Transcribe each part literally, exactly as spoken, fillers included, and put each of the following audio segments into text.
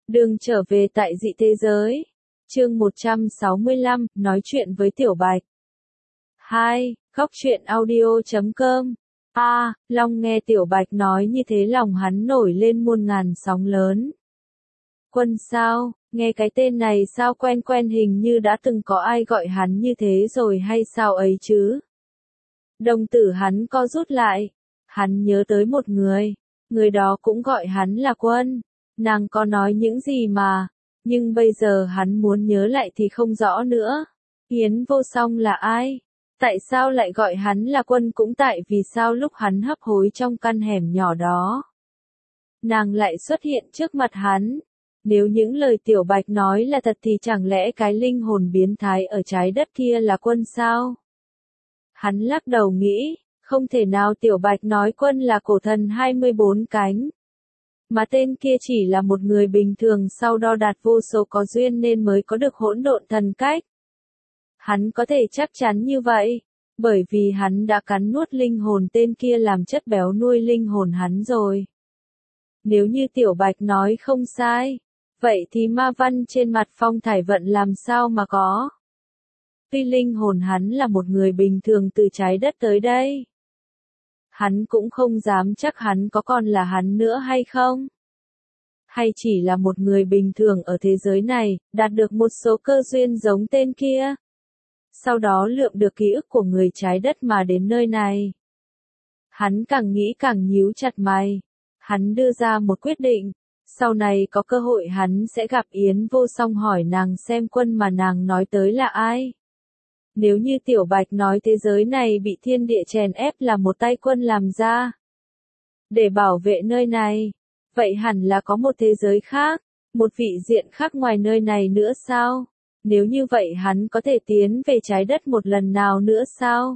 Đường trở về tại dị thế giới. Chương một trăm sáu mươi lăm, nói chuyện với Tiểu Bạch. hai. Khóc chuyện audio chấm com. A, à, Long nghe Tiểu Bạch nói như thế lòng hắn nổi lên muôn ngàn sóng lớn. Quân sao, nghe cái tên này sao quen quen, hình như đã từng có ai gọi hắn như thế rồi hay sao ấy chứ? Đồng tử hắn co rút lại. Hắn nhớ tới một người. Người đó cũng gọi hắn là Quân. Nàng có nói những gì mà. Nhưng bây giờ hắn muốn nhớ lại thì không rõ nữa. Yến Vô Song là ai? Tại sao lại gọi hắn là Quân, cũng tại vì sao lúc hắn hấp hối trong căn hẻm nhỏ đó, nàng lại xuất hiện trước mặt hắn. Nếu những lời Tiểu Bạch nói là thật thì chẳng lẽ cái linh hồn biến thái ở trái đất kia là Quân sao? Hắn lắc đầu nghĩ, không thể nào Tiểu Bạch nói Quân là cổ thần hai mươi bốn cánh. Mà tên kia chỉ là một người bình thường sau đo đạc vô số có duyên nên mới có được hỗn độn thần cách. Hắn có thể chắc chắn như vậy, bởi vì hắn đã cắn nuốt linh hồn tên kia làm chất béo nuôi linh hồn hắn rồi. Nếu như Tiểu Bạch nói không sai, vậy thì ma văn trên mặt Phong Thải Vận làm sao mà có? Tuy linh hồn hắn là một người bình thường từ trái đất tới đây, hắn cũng không dám chắc hắn có còn là hắn nữa hay không. Hay chỉ là một người bình thường ở thế giới này, đạt được một số cơ duyên giống tên kia. Sau đó lượm được ký ức của người trái đất mà đến nơi này. Hắn càng nghĩ càng nhíu chặt mày. Hắn đưa ra một quyết định. Sau này có cơ hội hắn sẽ gặp Yến Vô Song hỏi nàng xem Quân mà nàng nói tới là ai. Nếu như Tiểu Bạch nói thế giới này bị thiên địa chèn ép là một tay Quân làm ra để bảo vệ nơi này, vậy hẳn là có một thế giới khác, một vị diện khác ngoài nơi này nữa sao? Nếu như vậy hắn có thể tiến về trái đất một lần nào nữa sao?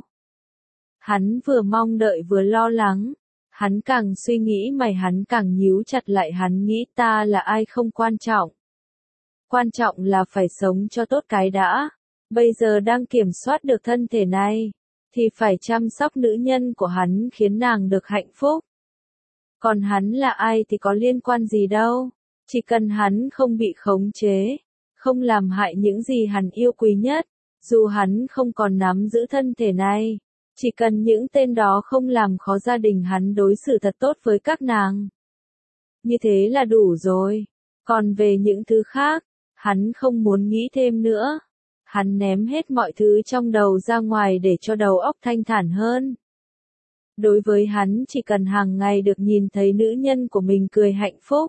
Hắn vừa mong đợi vừa lo lắng. Hắn càng suy nghĩ mày hắn càng nhíu chặt lại, hắn nghĩ ta là ai không quan trọng. Quan trọng là phải sống cho tốt cái đã. Bây giờ đang kiểm soát được thân thể này, thì phải chăm sóc nữ nhân của hắn khiến nàng được hạnh phúc. Còn hắn là ai thì có liên quan gì đâu. Chỉ cần hắn không bị khống chế, không làm hại những gì hắn yêu quý nhất, dù hắn không còn nắm giữ thân thể này, chỉ cần những tên đó không làm khó gia đình hắn, đối xử thật tốt với các nàng, như thế là đủ rồi. Còn về những thứ khác, hắn không muốn nghĩ thêm nữa. Hắn ném hết mọi thứ trong đầu ra ngoài để cho đầu óc thanh thản hơn. Đối với hắn chỉ cần hàng ngày được nhìn thấy nữ nhân của mình cười hạnh phúc,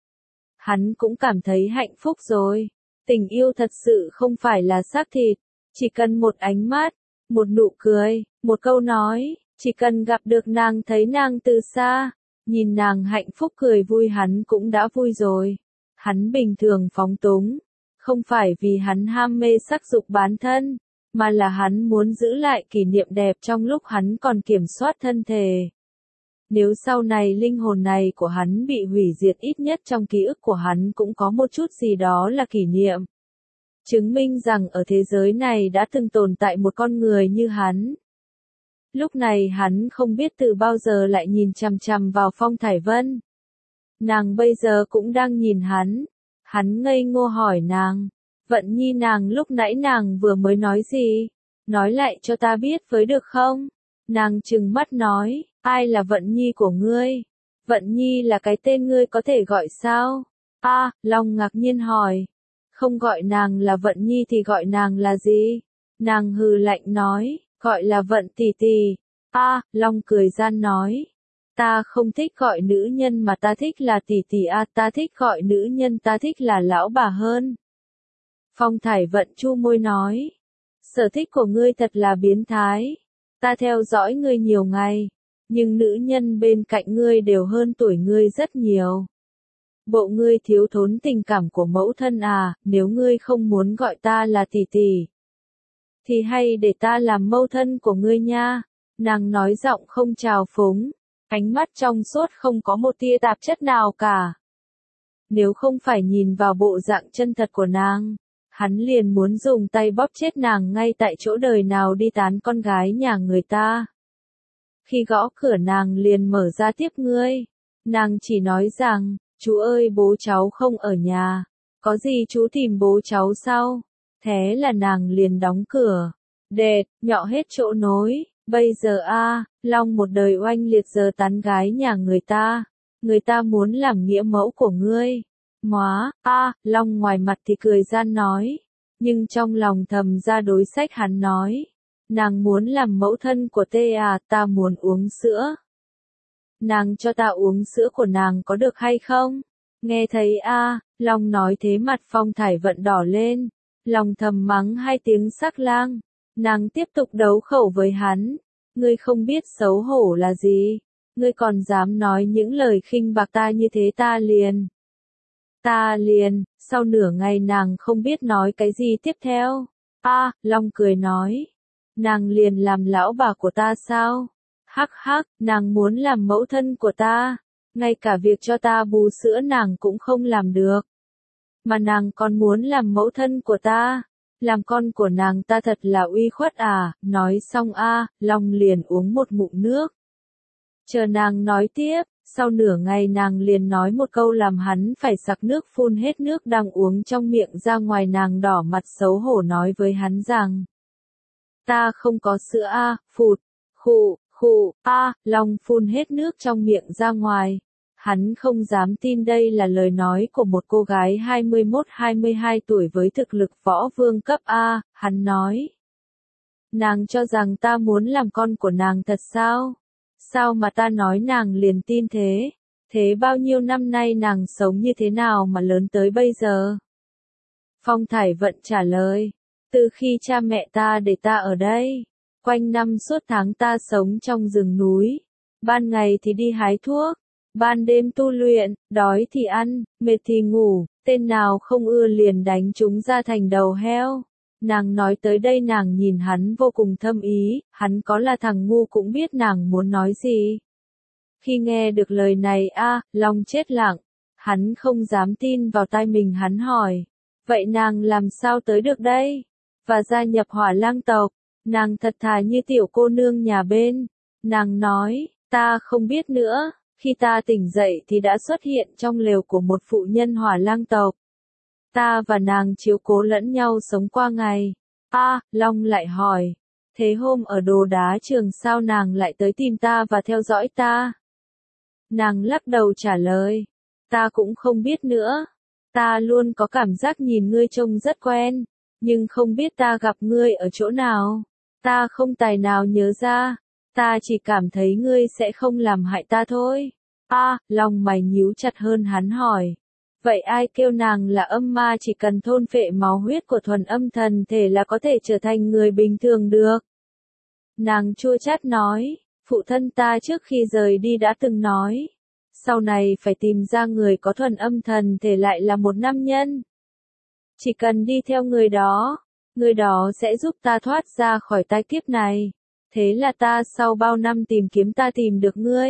hắn cũng cảm thấy hạnh phúc rồi. Tình yêu thật sự không phải là xác thịt, chỉ cần một ánh mắt, một nụ cười, một câu nói, chỉ cần gặp được nàng, thấy nàng từ xa, nhìn nàng hạnh phúc cười vui hắn cũng đã vui rồi. Hắn bình thường phóng túng, không phải vì hắn ham mê sắc dục bản thân, mà là hắn muốn giữ lại kỷ niệm đẹp trong lúc hắn còn kiểm soát thân thể. Nếu sau này linh hồn này của hắn bị hủy diệt, ít nhất trong ký ức của hắn cũng có một chút gì đó là kỷ niệm. Chứng minh rằng ở thế giới này đã từng tồn tại một con người như hắn. Lúc này hắn không biết từ bao giờ lại nhìn chằm chằm vào Phong Thải Vân. Nàng bây giờ cũng đang nhìn hắn. Hắn ngây ngô hỏi nàng, Vận Nhi nàng lúc nãy nàng vừa mới nói gì? Nói lại cho ta biết với được không? Nàng trừng mắt nói, ai là Vận Nhi của ngươi? Vận Nhi là cái tên ngươi có thể gọi sao? A, à, Long ngạc nhiên hỏi. Không gọi nàng là Vận Nhi thì gọi nàng là gì? Nàng hừ lạnh nói, gọi là Vận tỷ tỷ. A, à, Long cười gian nói, ta không thích gọi nữ nhân mà ta thích là tỷ tỷ. A, à, ta thích gọi nữ nhân ta thích là lão bà hơn. Phong Thải Vận chu môi nói, sở thích của ngươi thật là biến thái. Ta theo dõi ngươi nhiều ngày, nhưng nữ nhân bên cạnh ngươi đều hơn tuổi ngươi rất nhiều. Bộ ngươi thiếu thốn tình cảm của mẫu thân à? Nếu ngươi không muốn gọi ta là tỷ tỷ, thì hay để ta làm mẫu thân của ngươi nha. Nàng nói giọng không trào phúng, ánh mắt trong suốt không có một tia tạp chất nào cả. Nếu không phải nhìn vào bộ dạng chân thật của nàng, hắn liền muốn dùng tay bóp chết nàng ngay tại chỗ. Đời nào đi tán con gái nhà người ta. Khi gõ cửa nàng liền mở ra tiếp ngươi. Nàng chỉ nói rằng, chú ơi bố cháu không ở nhà, có gì chú tìm bố cháu sau. Thế là nàng liền đóng cửa, đệt, nhọ hết chỗ nối, bây giờ a, Long một đời oanh liệt giờ tán gái nhà người ta, người ta muốn làm nghĩa mẫu của ngươi. Móa, a, Long ngoài mặt thì cười gian nói, nhưng trong lòng thầm ra đối sách hắn nói, nàng muốn làm mẫu thân của tê à, ta muốn uống sữa. Nàng cho ta uống sữa của nàng có được hay không? Nghe thấy a, Long nói thế mặt Phong Thải Vận đỏ lên, lòng thầm mắng hai tiếng sắc lang, nàng tiếp tục đấu khẩu với hắn, ngươi không biết xấu hổ là gì, ngươi còn dám nói những lời khinh bạc ta như thế ta liền. Ta liền, sau nửa ngày nàng không biết nói cái gì tiếp theo. A, Long cười nói, nàng liền làm lão bà của ta sao? Hắc hắc, nàng muốn làm mẫu thân của ta, ngay cả việc cho ta bú sữa nàng cũng không làm được. Mà nàng còn muốn làm mẫu thân của ta, làm con của nàng ta thật là uy khuất à, nói xong a, Long liền uống một ngụm nước. Chờ nàng nói tiếp, sau nửa ngày nàng liền nói một câu làm hắn phải sặc nước phun hết nước đang uống trong miệng ra ngoài, nàng đỏ mặt xấu hổ nói với hắn rằng, ta không có sữa a, phụt, khụ, khụ, a, Long phun hết nước trong miệng ra ngoài. Hắn không dám tin đây là lời nói của một cô gái hai mươi mốt hai mươi hai tuổi với thực lực võ vương cấp A, hắn nói. Nàng cho rằng ta muốn làm con của nàng thật sao? Sao mà ta nói nàng liền tin thế? Thế bao nhiêu năm nay nàng sống như thế nào mà lớn tới bây giờ? Phong Thải Vận trả lời, từ khi cha mẹ ta để ta ở đây, quanh năm suốt tháng ta sống trong rừng núi, ban ngày thì đi hái thuốc, ban đêm tu luyện, đói thì ăn, mệt thì ngủ, tên nào không ưa liền đánh chúng ra thành đầu heo. Nàng nói tới đây nàng nhìn hắn vô cùng thâm ý, hắn có là thằng ngu cũng biết nàng muốn nói gì. Khi nghe được lời này a, Long chết lặng, hắn không dám tin vào tai mình, hắn hỏi, vậy nàng làm sao tới được đây? Và gia nhập Hỏa Lang tộc, nàng thật thà như tiểu cô nương nhà bên. Nàng nói, ta không biết nữa. Khi ta tỉnh dậy thì đã xuất hiện trong lều của một phụ nhân Hỏa Lang tộc. Ta và nàng chiếu cố lẫn nhau sống qua ngày. A, Long lại hỏi, thế hôm ở Đồ Đá Trường sao nàng lại tới tìm ta và theo dõi ta? Nàng lắc đầu trả lời, ta cũng không biết nữa. Ta luôn có cảm giác nhìn ngươi trông rất quen, nhưng không biết ta gặp ngươi ở chỗ nào. Ta không tài nào nhớ ra. Ta chỉ cảm thấy ngươi sẽ không làm hại ta thôi. A, à, lòng mày nhíu chặt hơn, hắn hỏi. Vậy ai kêu nàng là âm ma chỉ cần thôn phệ máu huyết của thuần âm thần thể là có thể trở thành người bình thường được? Nàng chua chát nói, phụ thân ta trước khi rời đi đã từng nói, sau này phải tìm ra người có thuần âm thần thể lại là một nam nhân. Chỉ cần đi theo người đó, người đó sẽ giúp ta thoát ra khỏi tai kiếp này. Thế là ta sau bao năm tìm kiếm ta tìm được ngươi.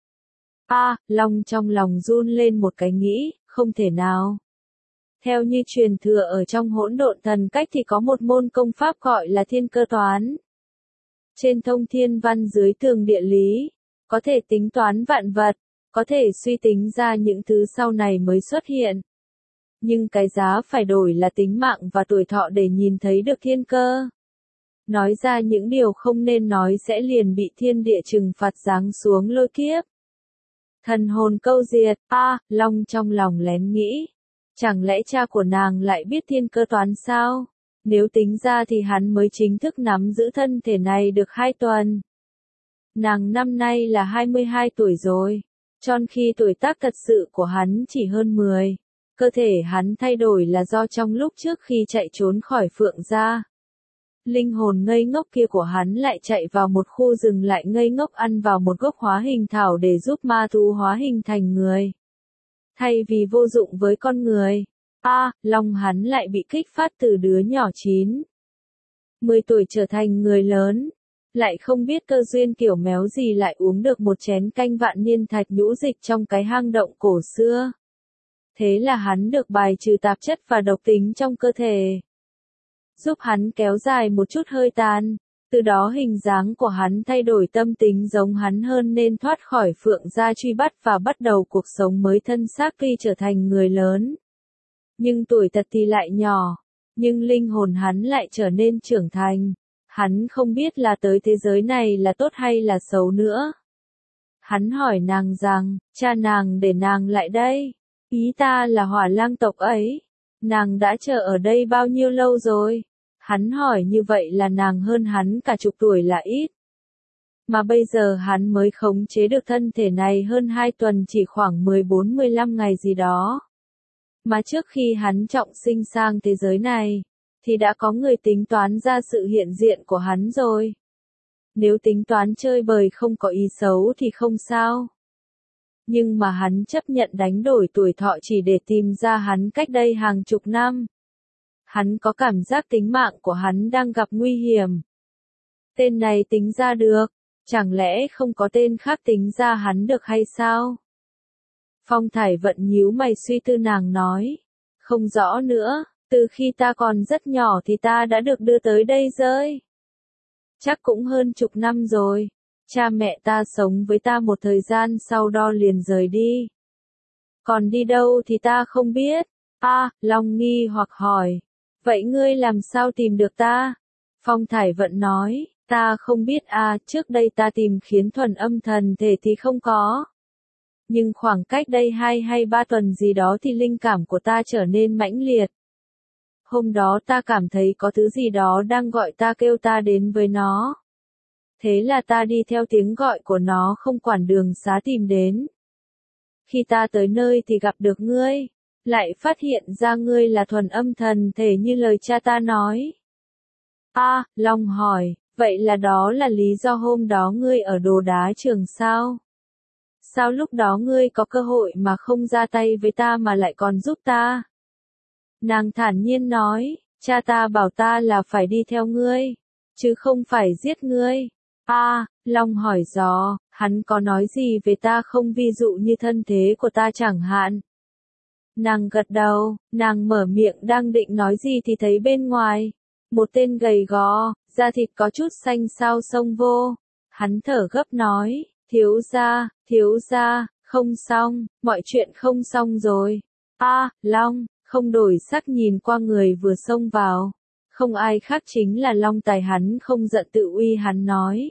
A, à, Long trong lòng run lên một cái nghĩ, không thể nào. Theo như truyền thừa ở trong Hỗn Độn Thần Cách thì có một môn công pháp gọi là thiên cơ toán. Trên thông thiên văn dưới tường địa lý, có thể tính toán vạn vật, có thể suy tính ra những thứ sau này mới xuất hiện. Nhưng cái giá phải đổi là tính mạng và tuổi thọ để nhìn thấy được thiên cơ. Nói ra những điều không nên nói sẽ liền bị thiên địa trừng phạt giáng xuống lôi kiếp. Thần hồn câu diệt, a, à, Long trong lòng lén nghĩ. Chẳng lẽ cha của nàng lại biết thiên cơ toán sao? Nếu tính ra thì hắn mới chính thức nắm giữ thân thể này được hai tuần. Nàng năm nay là hai mươi hai tuổi rồi, trong khi tuổi tác thật sự của hắn chỉ hơn mười. Cơ thể hắn thay đổi là do trong lúc trước khi chạy trốn khỏi Phượng gia, linh hồn ngây ngốc kia của hắn lại chạy vào một khu rừng lại ngây ngốc ăn vào một gốc hóa hình thảo để giúp ma thú hóa hình thành người. Thay vì vô dụng với con người, a, à, lòng hắn lại bị kích phát từ đứa nhỏ chín mười tuổi trở thành người lớn. Lại không biết cơ duyên kiểu méo gì lại uống được một chén canh vạn niên thạch nhũ dịch trong cái hang động cổ xưa. Thế là hắn được bài trừ tạp chất và độc tính trong cơ thể, giúp hắn kéo dài một chút hơi tàn. Từ đó hình dáng của hắn thay đổi, tâm tính giống hắn hơn nên thoát khỏi Phượng gia truy bắt và bắt đầu cuộc sống mới, thân xác tuy trở thành người lớn. Nhưng tuổi thật thì lại nhỏ, nhưng linh hồn hắn lại trở nên trưởng thành. Hắn không biết là tới thế giới này là tốt hay là xấu nữa. Hắn hỏi nàng rằng, cha nàng để nàng lại đây. Ý ta là Hỏa Lang tộc ấy. Nàng đã chờ ở đây bao nhiêu lâu rồi? Hắn hỏi như vậy là nàng hơn hắn cả chục tuổi là ít. Mà bây giờ hắn mới khống chế được thân thể này hơn hai tuần, chỉ khoảng mười bốn mười lăm ngày gì đó. Mà trước khi hắn trọng sinh sang thế giới này, thì đã có người tính toán ra sự hiện diện của hắn rồi. Nếu tính toán chơi bời không có ý xấu thì không sao. Nhưng mà hắn chấp nhận đánh đổi tuổi thọ chỉ để tìm ra hắn cách đây hàng chục năm. Hắn có cảm giác tính mạng của hắn đang gặp nguy hiểm. Tên này tính ra được, chẳng lẽ không có tên khác tính ra hắn được hay sao? Phong Thải Vận nhíu mày suy tư, nàng nói, không rõ nữa, từ khi ta còn rất nhỏ thì ta đã được đưa tới đây rồi. Chắc cũng hơn chục năm rồi. Cha mẹ ta sống với ta một thời gian sau đó liền rời đi. Còn đi đâu thì ta không biết. A, à, Long nghi hoặc hỏi. Vậy ngươi làm sao tìm được ta? Phong Thải Vận nói, ta không biết a, à, trước đây ta tìm khiến thuần âm thần thể thì không có. Nhưng khoảng cách đây hai hay ba tuần gì đó thì linh cảm của ta trở nên mãnh liệt. Hôm đó ta cảm thấy có thứ gì đó đang gọi ta, kêu ta đến với nó. Thế là ta đi theo tiếng gọi của nó, không quản đường xá tìm đến. Khi ta tới nơi thì gặp được ngươi, lại phát hiện ra ngươi là thuần âm thần thể như lời cha ta nói. A, à, Long hỏi, vậy là đó là lý do hôm đó ngươi ở Đồ Đá Trường sao? Sao lúc đó ngươi có cơ hội mà không ra tay với ta mà lại còn giúp ta? Nàng thản nhiên nói, cha ta bảo ta là phải đi theo ngươi, chứ không phải giết ngươi. A, à, Long hỏi dò, hắn có nói gì về ta không, ví dụ như thân thế của ta chẳng hạn? Nàng gật đầu, nàng mở miệng đang định nói gì thì thấy bên ngoài, một tên gầy gò, da thịt có chút xanh xao xông vô. Hắn thở gấp nói, thiếu gia, thiếu gia, không xong, mọi chuyện không xong rồi. A, à, Long, không đổi sắc nhìn qua người vừa xông vào. Không ai khác chính là Long Tài. Hắn không giận tự uy, hắn nói.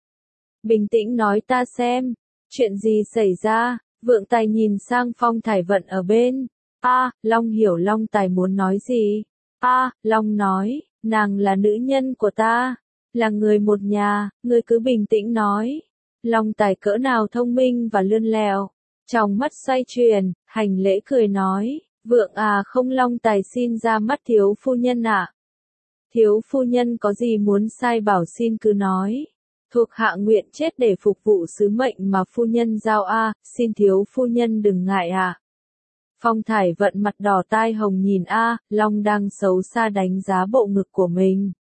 Bình tĩnh nói ta xem, chuyện gì xảy ra? Vượng Tài nhìn sang Phong Thải Vận ở bên. A, à, Long hiểu Long Tài muốn nói gì. A, à, Long nói, nàng là nữ nhân của ta, là người một nhà, ngươi cứ bình tĩnh nói. Long Tài cỡ nào thông minh và lươn lẹo, trong mắt xoay chuyển, hành lễ cười nói, Vượng à, không. Long Tài xin ra mắt thiếu phu nhân ạ. À. Thiếu phu nhân có gì muốn sai bảo xin cứ nói. Thuộc hạ nguyện chết để phục vụ sứ mệnh mà phu nhân giao a, à, xin thiếu phu nhân đừng ngại ạ. À. Phong Thải Vận mặt đỏ tai hồng nhìn A, à, Long đang xấu xa đánh giá bộ ngực của mình.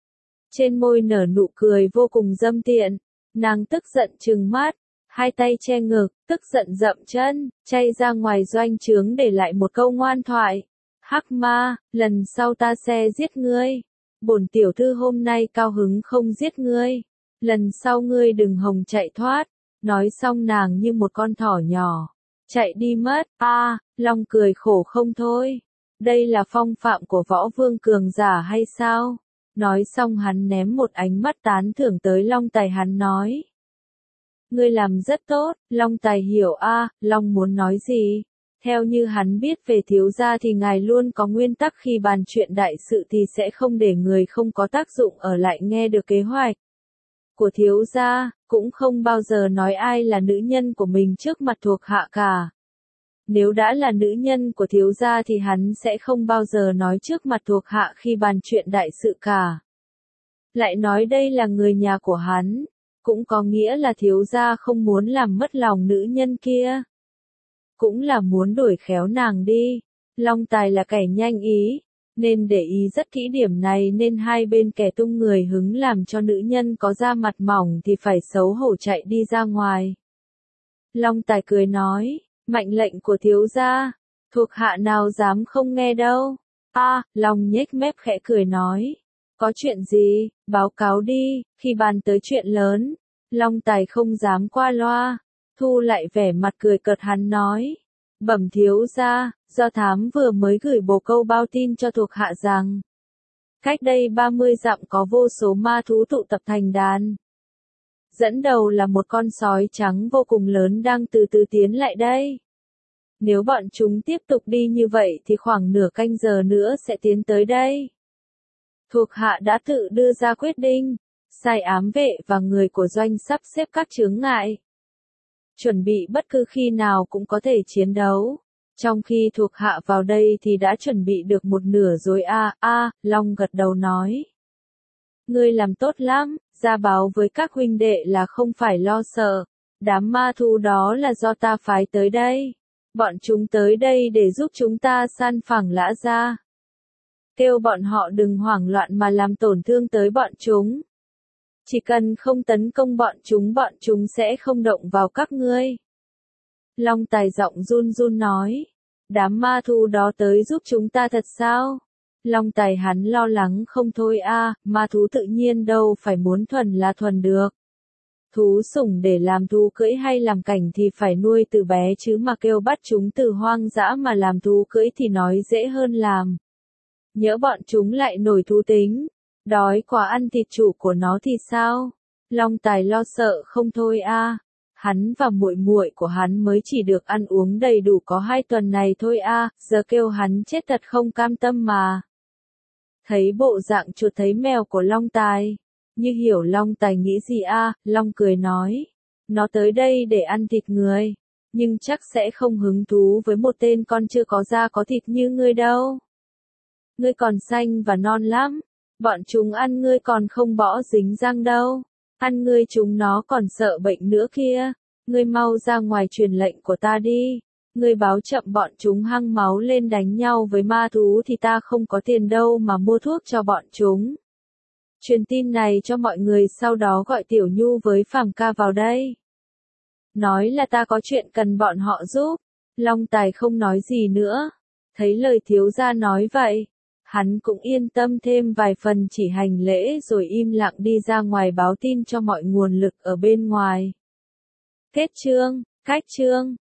Trên môi nở nụ cười vô cùng dâm tiện, nàng tức giận trừng mắt, hai tay che ngực, tức giận dậm chân, chay ra ngoài doanh trướng để lại một câu ngoan thoại. Hắc ma, lần sau ta sẽ giết ngươi. Bổn tiểu thư hôm nay cao hứng không giết ngươi. Lần sau ngươi đừng hòng chạy thoát. Nói xong nàng như một con thỏ nhỏ, chạy đi mất. A, à, Long cười khổ không thôi. Đây là phong phạm của võ vương cường giả hay sao? Nói xong hắn ném một ánh mắt tán thưởng tới Long Tài, hắn nói. Ngươi làm rất tốt. Long Tài hiểu a, à, Long muốn nói gì? Theo như hắn biết về thiếu gia thì ngài luôn có nguyên tắc, khi bàn chuyện đại sự thì sẽ không để người không có tác dụng ở lại nghe được kế hoạch của thiếu gia, cũng không bao giờ nói ai là nữ nhân của mình trước mặt thuộc hạ cả. Nếu đã là nữ nhân của thiếu gia thì hắn sẽ không bao giờ nói trước mặt thuộc hạ khi bàn chuyện đại sự cả. Lại nói đây là người nhà của hắn, cũng có nghĩa là thiếu gia không muốn làm mất lòng nữ nhân kia. Cũng là muốn đuổi khéo nàng đi. Long Tài là kẻ nhanh ý, nên để ý rất kỹ điểm này, nên hai bên kẻ tung người hứng làm cho nữ nhân có da mặt mỏng thì phải xấu hổ chạy đi ra ngoài. Long Tài cười nói, mệnh lệnh của thiếu gia, thuộc hạ nào dám không nghe đâu. A, à, Long nhếch mép khẽ cười nói, Có chuyện gì, báo cáo đi, khi bàn tới chuyện lớn, Long Tài không dám qua loa, thu lại vẻ mặt cười cợt hắn nói. Bẩm thiếu gia, do thám vừa mới gửi bồ câu báo tin cho thuộc hạ rằng, cách đây ba mươi dặm có vô số ma thú tụ tập thành đàn. Dẫn đầu là một con sói trắng vô cùng lớn đang từ từ tiến lại đây. Nếu bọn chúng tiếp tục đi như vậy thì khoảng nửa canh giờ nữa sẽ tiến tới đây. Thuộc hạ đã tự đưa ra quyết định, sai ám vệ và người của doanh sắp xếp các chướng ngại. Chuẩn bị bất cứ khi nào cũng có thể chiến đấu. Trong khi thuộc hạ vào đây thì đã chuẩn bị được một nửa rồi a à, a à, Long gật đầu nói. Ngươi làm tốt lắm, ra báo với các huynh đệ là không phải lo sợ. Đám ma thú đó là do ta phái tới đây. Bọn chúng tới đây để giúp chúng ta san phẳng Lã Gia. Kêu bọn họ đừng hoảng loạn mà làm tổn thương tới bọn chúng. Chỉ cần không tấn công bọn chúng bọn chúng sẽ không động vào các ngươi. Long Tài giọng run run nói. Đám ma thú đó tới giúp chúng ta thật sao? Long Tài hắn lo lắng không thôi a à, ma thú tự nhiên đâu phải muốn thuần là thuần được. Thú sủng để làm thú cưỡi hay làm cảnh thì phải nuôi từ bé chứ mà kêu bắt chúng từ hoang dã mà làm thú cưỡi thì nói dễ hơn làm. Nhỡ bọn chúng lại nổi thú tính, đói quá ăn thịt chủ của nó thì sao? Long Tài lo sợ không thôi a. À. Hắn và muội muội của hắn mới chỉ được ăn uống đầy đủ có hai tuần này thôi a, à, giờ kêu hắn chết thật không cam tâm mà. Thấy bộ dạng chuột thấy mèo của Long Tài, như hiểu Long Tài nghĩ gì a, à, Long cười nói, nó tới đây để ăn thịt người, nhưng chắc sẽ không hứng thú với một tên con chưa có da có thịt như ngươi đâu. Ngươi còn xanh và non lắm, bọn chúng ăn ngươi còn không bỏ dính răng đâu, ăn ngươi chúng nó còn sợ bệnh nữa kia, ngươi mau ra ngoài truyền lệnh của ta đi, ngươi báo chậm bọn chúng hăng máu lên đánh nhau với ma thú thì ta không có tiền đâu mà mua thuốc cho bọn chúng. Truyền tin này cho mọi người sau đó gọi Tiểu Nhu với Phàm ca vào đây. Nói là ta có chuyện cần bọn họ giúp. Long Tài không nói gì nữa. Thấy lời thiếu gia nói vậy, hắn cũng yên tâm thêm vài phần chỉ hành lễ rồi im lặng đi ra ngoài báo tin cho mọi nguồn lực ở bên ngoài. Kết chương, cách chương.